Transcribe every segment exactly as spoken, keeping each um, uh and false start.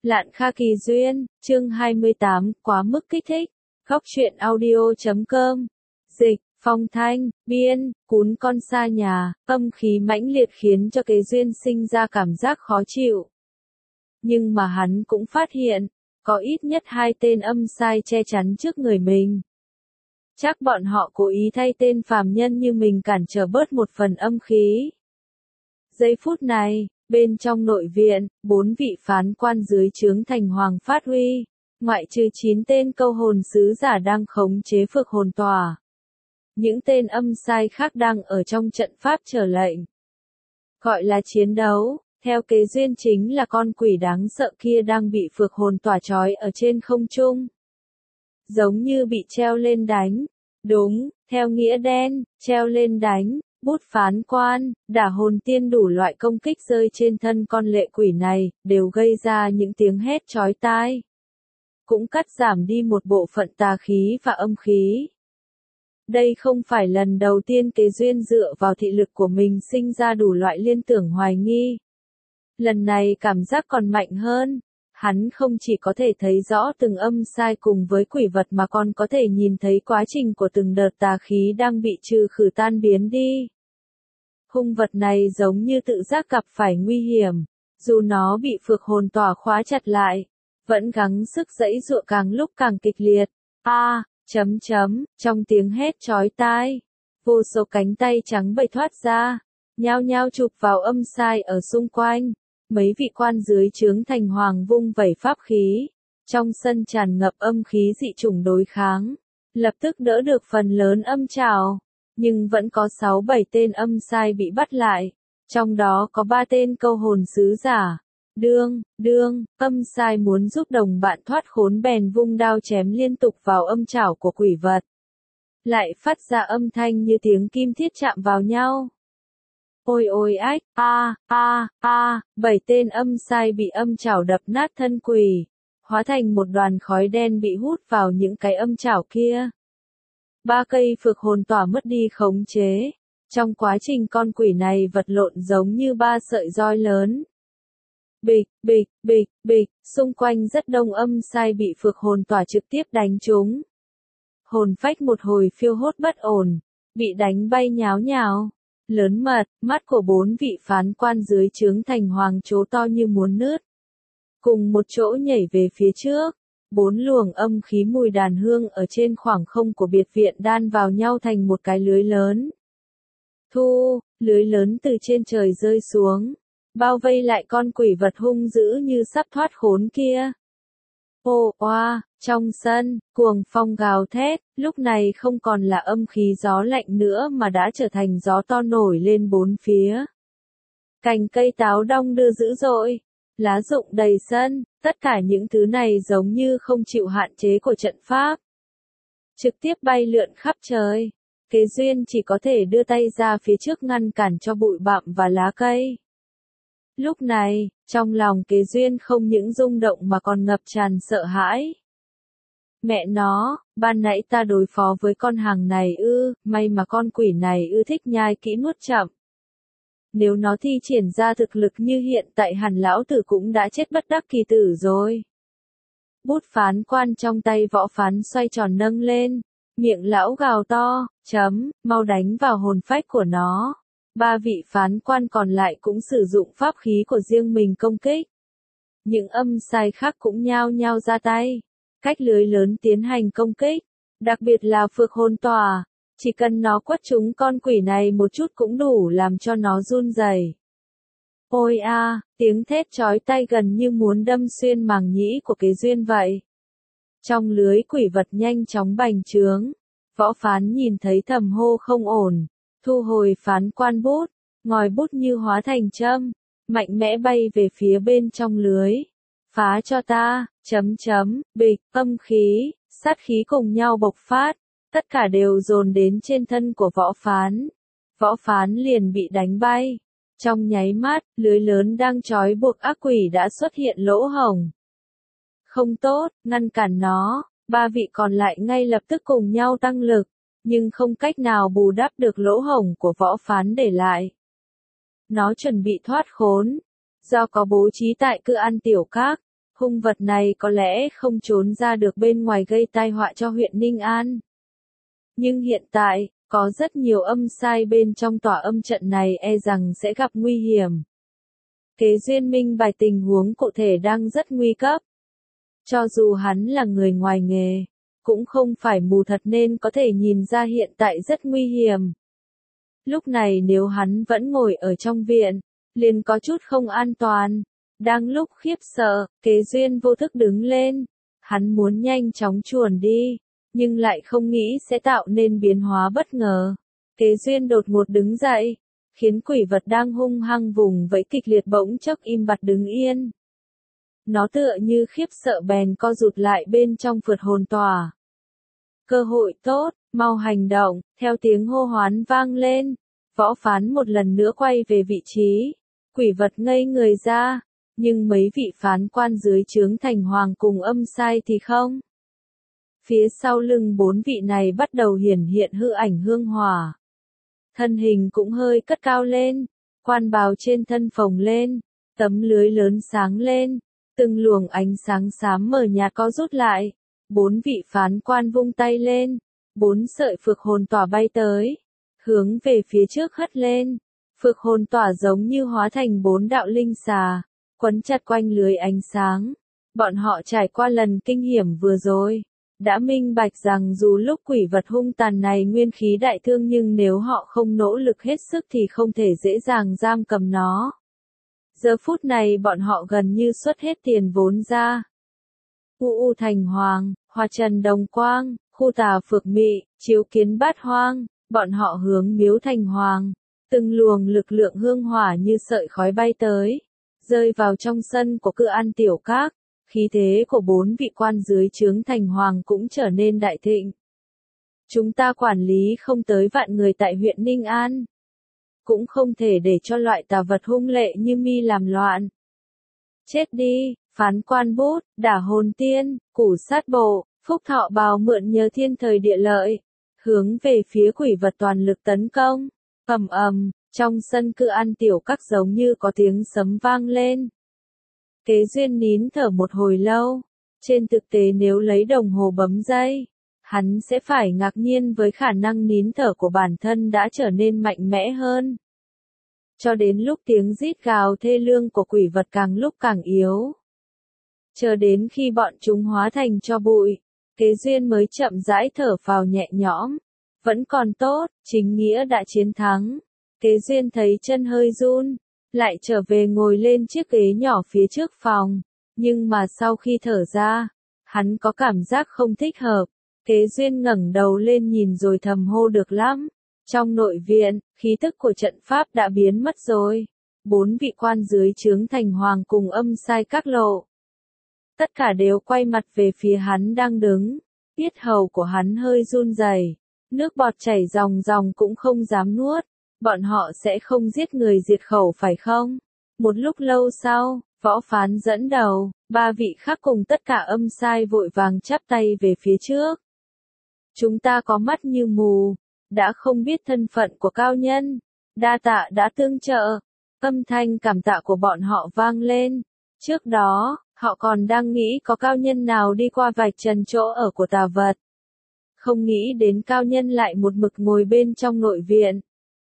Lạn Kha Kỳ Duyên, chương hai mươi tám, quá mức kích thích. Góc truyện audio chấm com. Dịch, Phong Thanh, biên, cún con xa nhà, âm khí mãnh liệt khiến cho Kế Duyên sinh ra cảm giác khó chịu. Nhưng mà hắn cũng phát hiện, có ít nhất hai tên âm sai che chắn trước người mình. Chắc bọn họ cố ý thay tên phàm nhân như mình cản trở bớt một phần âm khí. Giây phút này, bên trong nội viện, bốn vị phán quan dưới trướng thành hoàng phát huy, ngoại trừ chín tên câu hồn sứ giả đang khống chế phược hồn tòa. Những tên âm sai khác đang ở trong trận pháp chờ lệnh. Gọi là chiến đấu, theo Kế Duyên chính là con quỷ đáng sợ kia đang bị phược hồn tỏa trói ở trên không trung. Giống như bị treo lên đánh. Đúng, theo nghĩa đen, treo lên đánh. Bút phán quan, đả hồn tiên đủ loại công kích rơi trên thân con lệ quỷ này, đều gây ra những tiếng hét chói tai. Cũng cắt giảm đi một bộ phận tà khí và âm khí. Đây không phải lần đầu tiên Kế Duyên dựa vào thị lực của mình sinh ra đủ loại liên tưởng hoài nghi. Lần này cảm giác còn mạnh hơn. Hắn không chỉ có thể thấy rõ từng âm sai cùng với quỷ vật mà còn có thể nhìn thấy quá trình của từng đợt tà khí đang bị trừ khử tan biến đi. Hung vật này giống như tự giác gặp phải nguy hiểm, dù nó bị phược hồn tỏa khóa chặt lại, vẫn gắng sức giãy giụa càng lúc càng kịch liệt. A, à, chấm chấm, trong tiếng hét chói tai, vô số cánh tay trắng bậy thoát ra, nhao nhao chụp vào âm sai ở xung quanh. Mấy vị quan dưới trướng thành hoàng vung vẩy pháp khí, trong sân tràn ngập âm khí dị chủng đối kháng, lập tức đỡ được phần lớn âm trảo. Nhưng vẫn có sáu bảy tên âm sai bị bắt lại, trong đó có ba tên câu hồn sứ giả. Đương, đương, âm sai muốn giúp đồng bạn thoát khốn bèn vung đao chém liên tục vào âm trảo của quỷ vật. Lại phát ra âm thanh như tiếng kim thiết chạm vào nhau. Ôi ôi ách, a, a, a, bảy tên âm sai bị âm trảo đập nát thân quỷ, hóa thành một đoàn khói đen bị hút vào những cái âm trảo kia. Ba cây phược hồn tỏa mất đi khống chế. Trong quá trình con quỷ này vật lộn giống như ba sợi roi lớn. Bịch, bịch, bịch, bịch, xung quanh rất đông âm sai bị phược hồn tỏa trực tiếp đánh trúng. Hồn phách một hồi phiêu hốt bất ổn, bị đánh bay nháo nhào. Lớn mật, mắt của bốn vị phán quan dưới trướng thành hoàng trố to như muốn nứt. Cùng một chỗ nhảy về phía trước. Bốn luồng âm khí mùi đàn hương ở trên khoảng không của biệt viện đan vào nhau thành một cái lưới lớn. Thu, lưới lớn từ trên trời rơi xuống, bao vây lại con quỷ vật hung dữ như sắp thoát khốn kia. Ô oa, trong sân, cuồng phong gào thét, lúc này không còn là âm khí gió lạnh nữa mà đã trở thành gió to nổi lên bốn phía. Cành cây táo đong đưa dữ dội. Lá rụng đầy sân, tất cả những thứ này giống như không chịu hạn chế của trận pháp. Trực tiếp bay lượn khắp trời. Kế Duyên chỉ có thể đưa tay ra phía trước ngăn cản cho bụi bặm và lá cây. Lúc này, trong lòng Kế Duyên không những rung động mà còn ngập tràn sợ hãi. Mẹ nó, ban nãy ta đối phó với con hàng này ư, may mà con quỷ này ư thích nhai kỹ nuốt chậm. Nếu nó thi triển ra thực lực như hiện tại hẳn lão tử cũng đã chết bất đắc kỳ tử rồi. Bút phán quan trong tay võ phán xoay tròn nâng lên, miệng lão gào to, chấm, mau đánh vào hồn phách của nó. Ba vị phán quan còn lại cũng sử dụng pháp khí của riêng mình công kích. Những âm sai khác cũng nhao nhao ra tay, cách lưới lớn tiến hành công kích, đặc biệt là phược hồn tòa. Chỉ cần nó quất trúng con quỷ này một chút cũng đủ làm cho nó run rẩy. Ôi a, à, tiếng thét chói tai gần như muốn đâm xuyên màng nhĩ của Kế Duyên vậy. Trong lưới quỷ vật nhanh chóng bành trướng, võ phán nhìn thấy thầm hô không ổn, thu hồi phán quan bút, ngòi bút như hóa thành châm, mạnh mẽ bay về phía bên trong lưới. Phá cho ta, chấm chấm, bịch, âm khí, sát khí cùng nhau bộc phát. Tất cả đều dồn đến trên thân của võ phán. Võ phán liền bị đánh bay. Trong nháy mắt, lưới lớn đang trói buộc ác quỷ đã xuất hiện lỗ hổng. Không tốt, ngăn cản nó. Ba vị còn lại ngay lập tức cùng nhau tăng lực, nhưng không cách nào bù đắp được lỗ hổng của võ phán để lại. Nó chuẩn bị thoát khốn. Do có bố trí tại cự ăn tiểu các, hung vật này có lẽ không trốn ra được bên ngoài gây tai họa cho huyện Ninh An. Nhưng hiện tại, có rất nhiều âm sai bên trong tòa âm trận này e rằng sẽ gặp nguy hiểm. Kế Duyên minh bạch tình huống cụ thể đang rất nguy cấp. Cho dù hắn là người ngoài nghề, cũng không phải mù thật nên có thể nhìn ra hiện tại rất nguy hiểm. Lúc này nếu hắn vẫn ngồi ở trong viện, liền có chút không an toàn. Đang lúc khiếp sợ, Kế Duyên vô thức đứng lên. Hắn muốn nhanh chóng chuồn đi, nhưng lại không nghĩ sẽ tạo nên biến hóa bất ngờ. Kế Duyên đột ngột đứng dậy, khiến quỷ vật đang hung hăng vùng vẫy kịch liệt bỗng chốc im bặt đứng yên. Nó tựa như khiếp sợ bèn co rụt lại bên trong phượt hồn tòa. Cơ hội tốt, mau hành động, theo tiếng hô hoán vang lên. Võ Phán một lần nữa quay về vị trí. Quỷ vật ngây người ra, nhưng mấy vị phán quan dưới trướng thành hoàng cùng âm sai thì không. Phía sau lưng bốn vị này bắt đầu hiển hiện hư ảnh hương hỏa. Thân hình cũng hơi cất cao lên, quan bào trên thân phồng lên, tấm lưới lớn sáng lên, từng luồng ánh sáng xám mờ nhạt co rút lại. Bốn vị phán quan vung tay lên, bốn sợi phược hồn tỏa bay tới, hướng về phía trước hất lên. Phược hồn tỏa giống như hóa thành bốn đạo linh xà, quấn chặt quanh lưới ánh sáng. Bọn họ trải qua lần kinh hiểm vừa rồi, đã minh bạch rằng dù lúc quỷ vật hung tàn này nguyên khí đại thương nhưng nếu họ không nỗ lực hết sức thì không thể dễ dàng giam cầm nó. Giờ phút này bọn họ gần như xuất hết tiền vốn ra. U U Thành Hoàng, Hoa Trần Đồng Quang, Khu Tà Phược Mị, Chiếu Kiến Bát Hoang, bọn họ hướng Miếu Thành Hoàng. Từng luồng lực lượng hương hỏa như sợi khói bay tới, rơi vào trong sân của Cự An Tiểu Các. Khí thế của bốn vị quan dưới trướng Thành Hoàng cũng trở nên đại thịnh. Chúng ta quản lý không tới vạn người tại huyện Ninh An. Cũng không thể để cho loại tà vật hung lệ như mi làm loạn. Chết đi, phán quan bút, đả hồn tiên, củ sát bộ, phúc thọ bào mượn nhờ thiên thời địa lợi. Hướng về phía quỷ vật toàn lực tấn công. Ầm ầm, trong sân Cự An Tiểu Các giống như có tiếng sấm vang lên. Kế Duyên nín thở một hồi lâu. Trên thực tế nếu lấy đồng hồ bấm giây, hắn sẽ phải ngạc nhiên với khả năng nín thở của bản thân đã trở nên mạnh mẽ hơn. Cho đến lúc tiếng rít gào thê lương của quỷ vật càng lúc càng yếu. Chờ đến khi bọn chúng hóa thành tro bụi, Kế Duyên mới chậm rãi thở phào nhẹ nhõm. Vẫn còn tốt, chính nghĩa đã chiến thắng. Kế Duyên thấy chân hơi run, lại trở về ngồi lên chiếc ghế nhỏ phía trước phòng. Nhưng mà sau khi thở ra, hắn có cảm giác không thích hợp. Kế Duyên ngẩng đầu lên nhìn rồi thầm hô được lắm. Trong nội viện, khí tức của trận pháp đã biến mất rồi. Bốn vị quan dưới trướng Thành Hoàng cùng âm sai các lộ. Tất cả đều quay mặt về phía hắn đang đứng. Yết hầu của hắn hơi run rẩy, nước bọt chảy ròng ròng cũng không dám nuốt. Bọn họ sẽ không giết người diệt khẩu phải không? Một lúc lâu sau, Võ Phán dẫn đầu, ba vị khác cùng tất cả âm sai vội vàng chắp tay về phía trước. Chúng ta có mắt như mù, đã không biết thân phận của cao nhân, đa tạ đã tương trợ. Âm thanh cảm tạ của bọn họ vang lên. Trước đó, họ còn đang nghĩ có cao nhân nào đi qua vạch trần chỗ ở của tà vật. Không nghĩ đến cao nhân lại một mực ngồi bên trong nội viện.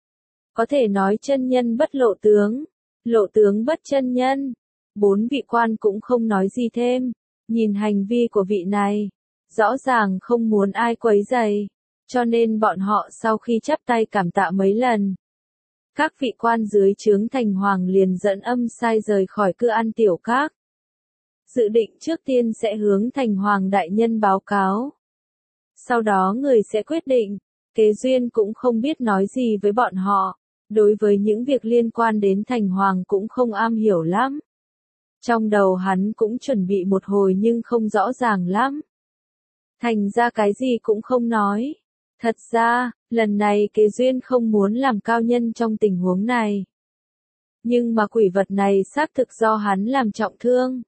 Có thể nói chân nhân bất lộ tướng, lộ tướng bất chân nhân. Bốn vị quan cũng không nói gì thêm, nhìn hành vi của vị này, rõ ràng không muốn ai quấy rầy, cho nên bọn họ sau khi chắp tay cảm tạ mấy lần. Các vị quan dưới trướng Thành Hoàng liền dẫn âm sai rời khỏi Cự An Tiểu Các. Dự định trước tiên sẽ hướng Thành Hoàng đại nhân báo cáo. Sau đó người sẽ quyết định. Kế Duyên cũng không biết nói gì với bọn họ. Đối với những việc liên quan đến Thành Hoàng cũng không am hiểu lắm. Trong đầu hắn cũng chuẩn bị một hồi nhưng không rõ ràng lắm. Thành ra cái gì cũng không nói. Thật ra, lần này Kế Duyên không muốn làm cao nhân trong tình huống này. Nhưng mà quỷ vật này xác thực do hắn làm trọng thương.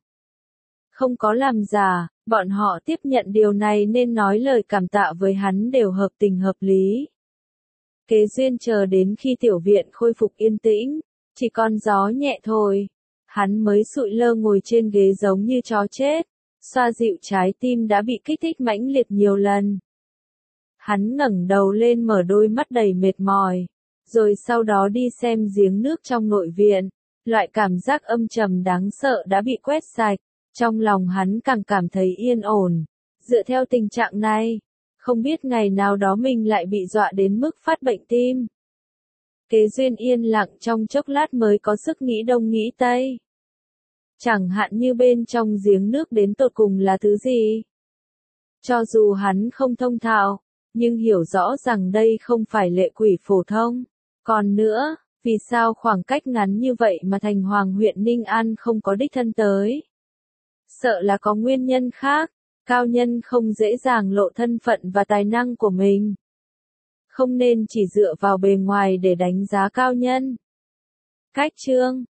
Không có làm giả, bọn họ tiếp nhận điều này nên nói lời cảm tạ với hắn đều hợp tình hợp lý. Kế Duyên chờ đến khi tiểu viện khôi phục yên tĩnh, chỉ còn gió nhẹ thôi. Hắn mới sụi lơ ngồi trên ghế giống như chó chết, xoa dịu trái tim đã bị kích thích mãnh liệt nhiều lần. Hắn ngẩng đầu lên mở đôi mắt đầy mệt mỏi, rồi sau đó đi xem giếng nước trong nội viện. Loại cảm giác âm trầm đáng sợ đã bị quét sạch, trong lòng hắn càng cảm thấy yên ổn. Dựa theo tình trạng này, không biết ngày nào đó mình lại bị dọa đến mức phát bệnh tim. Kế Duyên yên lặng trong chốc lát mới có sức nghĩ đông nghĩ tây. Chẳng hạn như bên trong giếng nước đến tột cùng là thứ gì? Cho dù hắn không thông thạo, nhưng hiểu rõ rằng đây không phải lệ quỷ phổ thông. Còn nữa, vì sao khoảng cách ngắn như vậy mà thành hoàng huyện Ninh An không có đích thân tới? Sợ là có nguyên nhân khác, cao nhân không dễ dàng lộ thân phận và tài năng của mình. Không nên chỉ dựa vào bề ngoài để đánh giá cao nhân. Cách chương